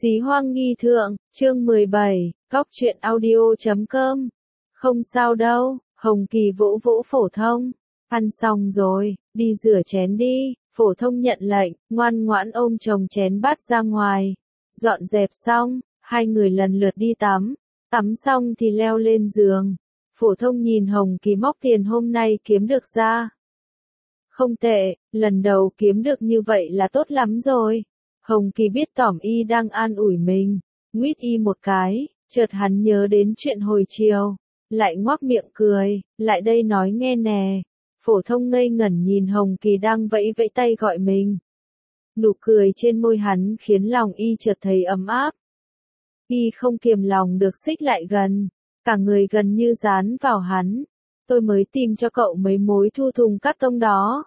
Xí hoang nghi thượng, chương 17, góc truyện audio.com. Không sao đâu, Hồng Kỳ vỗ vỗ Phổ Thông. Ăn xong rồi, đi rửa chén đi. Phổ Thông nhận lệnh, ngoan ngoãn ôm chồng chén bát ra ngoài. Dọn dẹp xong, hai người lần lượt đi tắm. Tắm xong thì leo lên giường. Phổ Thông nhìn Hồng Kỳ móc tiền hôm nay kiếm được ra. Không tệ, lần đầu kiếm được như vậy là tốt lắm rồi. Hồng Kỳ biết tỏm y đang an ủi mình, nguýt y một cái, chợt hắn nhớ đến chuyện hồi chiều, lại ngoác miệng cười, lại đây nói nghe nè. Phổ Thông ngây ngẩn nhìn Hồng Kỳ đang vẫy vẫy tay gọi mình. Nụ cười trên môi hắn khiến lòng y chợt thấy ấm áp. Y không kiềm lòng được xích lại gần, cả người gần như dán vào hắn. Tôi mới tìm cho cậu mấy mối thu thùng cắt tông đó.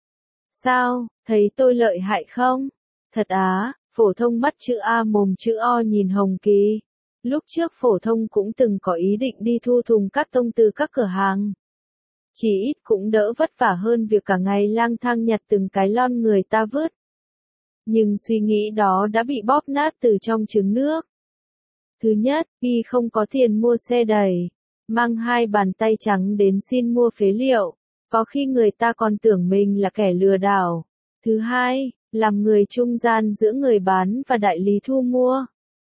Sao, thấy tôi lợi hại không? Thật á, Phổ Thông mắt chữ A mồm chữ O nhìn Hồng Kỳ. Lúc trước Phổ Thông cũng từng có ý định đi thu thùng cắt tông từ các cửa hàng. Chỉ ít cũng đỡ vất vả hơn việc cả ngày lang thang nhặt từng cái lon người ta vứt. Nhưng suy nghĩ đó đã bị bóp nát từ trong trứng nước. Thứ nhất, y không có tiền mua xe đẩy, mang hai bàn tay trắng đến xin mua phế liệu, có khi người ta còn tưởng mình là kẻ lừa đảo. Thứ hai, làm người trung gian giữa người bán và đại lý thu mua.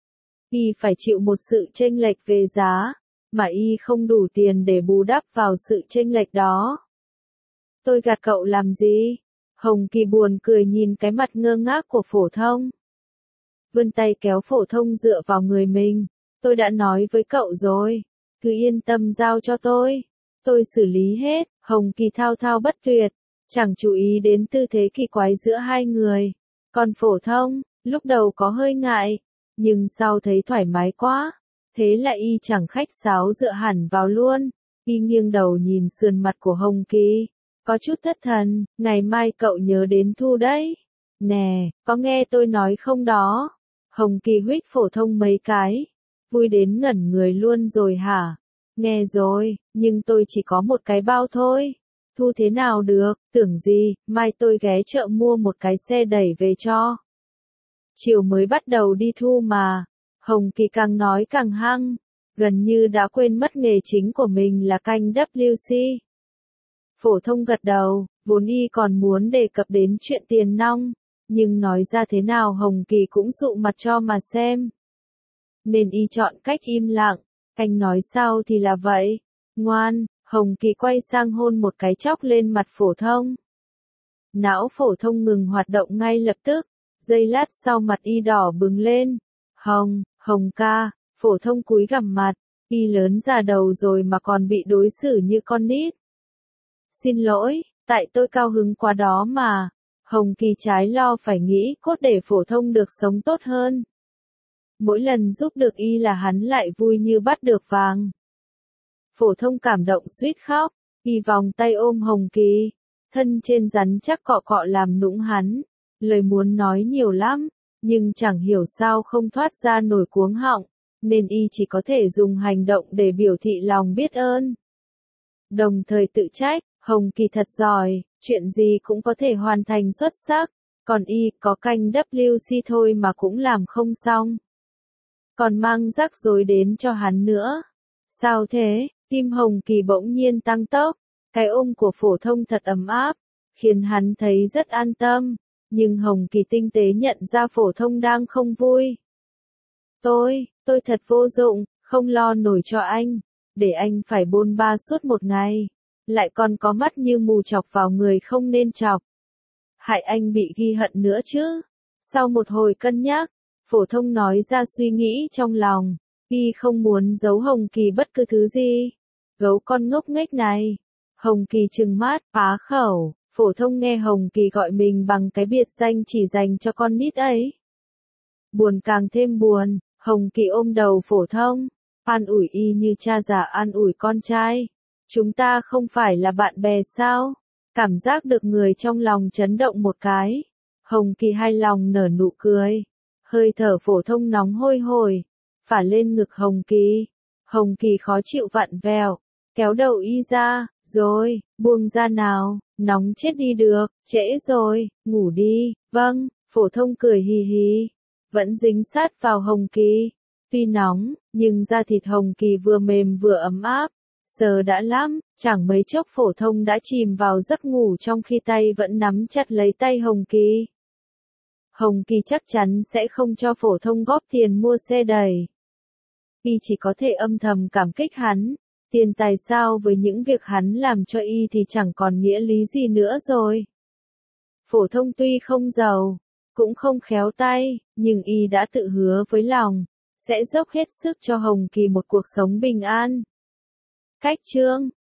Y phải chịu một sự chênh lệch về giá, mà y không đủ tiền để bù đắp vào sự chênh lệch đó. Tôi gạt cậu làm gì? Hồng Kỳ buồn cười nhìn cái mặt ngơ ngác của Phổ Thông. Vươn tay kéo Phổ Thông dựa vào người mình. Tôi đã nói với cậu rồi, cứ yên tâm giao cho tôi xử lý hết. Hồng Kỳ thao thao bất tuyệt, chẳng chú ý đến tư thế kỳ quái giữa hai người. Còn Phổ Thông, lúc đầu có hơi ngại, nhưng sau thấy thoải mái quá, thế là y chẳng khách sáo dựa hẳn vào luôn. Y nghiêng đầu nhìn sườn mặt của Hồng Kỳ, có chút thất thần, ngày mai cậu nhớ đến thu đấy. Nè, có nghe tôi nói không đó? Hồng Kỳ huých Phổ Thông mấy cái, vui đến ngẩn người luôn rồi hả? Nghe rồi, nhưng tôi chỉ có một cái bao thôi. Thu thế nào được, tưởng gì, mai tôi ghé chợ mua một cái xe đẩy về cho. Chiều mới bắt đầu đi thu mà. Hồng Kỳ càng nói càng hăng, gần như đã quên mất nghề chính của mình là canh WC. Phổ Thông gật đầu, vốn y còn muốn đề cập đến chuyện tiền nong, nhưng nói ra thế nào Hồng Kỳ cũng dụ mặt cho mà xem. Nên y chọn cách im lặng, anh nói sao thì là vậy, ngoan. Hồng Kỳ quay sang hôn một cái chóc lên mặt Phổ Thông. Não Phổ Thông ngừng hoạt động ngay lập tức, giây lát sau mặt y đỏ bừng lên. Hồng ca, Phổ Thông cúi gằm mặt, y lớn già đầu rồi mà còn bị đối xử như con nít. Xin lỗi, tại tôi cao hứng quá đó mà. Hồng Kỳ trái lo phải nghĩ cốt để Phổ Thông được sống tốt hơn. Mỗi lần giúp được y là hắn lại vui như bắt được vàng. Phổ Thông cảm động suýt khóc, y vòng tay ôm Hồng Kỳ, thân trên rắn chắc cọ cọ làm nũng hắn, lời muốn nói nhiều lắm, nhưng chẳng hiểu sao không thoát ra nổi cuống họng, nên y chỉ có thể dùng hành động để biểu thị lòng biết ơn. Đồng thời tự trách, Hồng Kỳ thật giỏi, chuyện gì cũng có thể hoàn thành xuất sắc, còn y có canh WC thôi mà cũng làm không xong. Còn mang rắc rối đến cho hắn nữa. Sao thế? Tim Hồng Kỳ bỗng nhiên tăng tốc, cái ôm của Phổ Thông thật ấm áp, khiến hắn thấy rất an tâm, nhưng Hồng Kỳ tinh tế nhận ra Phổ Thông đang không vui. Tôi thật vô dụng, không lo nổi cho anh, để anh phải bôn ba suốt một ngày, lại còn có mắt như mù chọc vào người không nên chọc. Hại anh bị ghi hận nữa chứ. Sau một hồi cân nhắc, Phổ Thông nói ra suy nghĩ trong lòng, y không muốn giấu Hồng Kỳ bất cứ thứ gì. Gấu con ngốc nghếch này. Hồng Kỳ trừng mắt, phá khẩu. Phổ Thông nghe Hồng Kỳ gọi mình bằng cái biệt danh chỉ dành cho con nít ấy. Buồn càng thêm buồn, Hồng Kỳ ôm đầu Phổ Thông, an ủi y như cha già an ủi con trai. Chúng ta không phải là bạn bè sao? Cảm giác được người trong lòng chấn động một cái. Hồng Kỳ hài lòng nở nụ cười. Hơi thở Phổ Thông nóng hôi hổi, phả lên ngực Hồng Kỳ. Hồng Kỳ khó chịu vặn vẹo, kéo đầu y ra, rồi, buông ra nào, nóng chết đi được, trễ rồi, ngủ đi. Vâng, Phổ Thông cười hì hì. vẫn dính sát vào Hồng Kỳ. Tuy nóng, nhưng da thịt Hồng Kỳ vừa mềm vừa ấm áp, sờ đã lắm, chẳng mấy chốc Phổ Thông đã chìm vào giấc ngủ trong khi tay vẫn nắm chặt lấy tay Hồng Kỳ. Hồng Kỳ chắc chắn sẽ không cho Phổ Thông góp tiền mua xe đẩy. Y chỉ có thể âm thầm cảm kích hắn, tiền tài sao với những việc hắn làm cho Y thì chẳng còn nghĩa lý gì nữa rồi. Phổ Thông tuy không giàu, cũng không khéo tay, nhưng Y đã tự hứa với lòng, sẽ dốc hết sức cho Hồng Kỳ một cuộc sống bình an. Cách chương